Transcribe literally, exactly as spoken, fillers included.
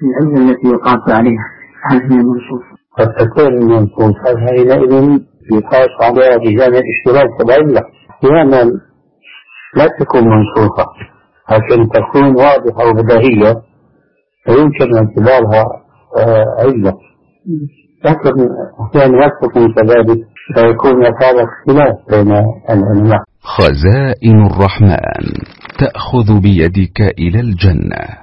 العلة التي يقاس عليها هل هي منصوصة؟ قد تكون منصوصة حينئذ يقاس عليها بجانب اشتراك العلة، أحيانا لا تكون منصوصة لكن تكون واضحة وبديهية فيمكن اعتبارها علة، لكن أحيانا لا تكون كذلك فيكون هذا اختلاف بين العلماء. خزائن الرحمن تأخذ بيدك إلى الجنة.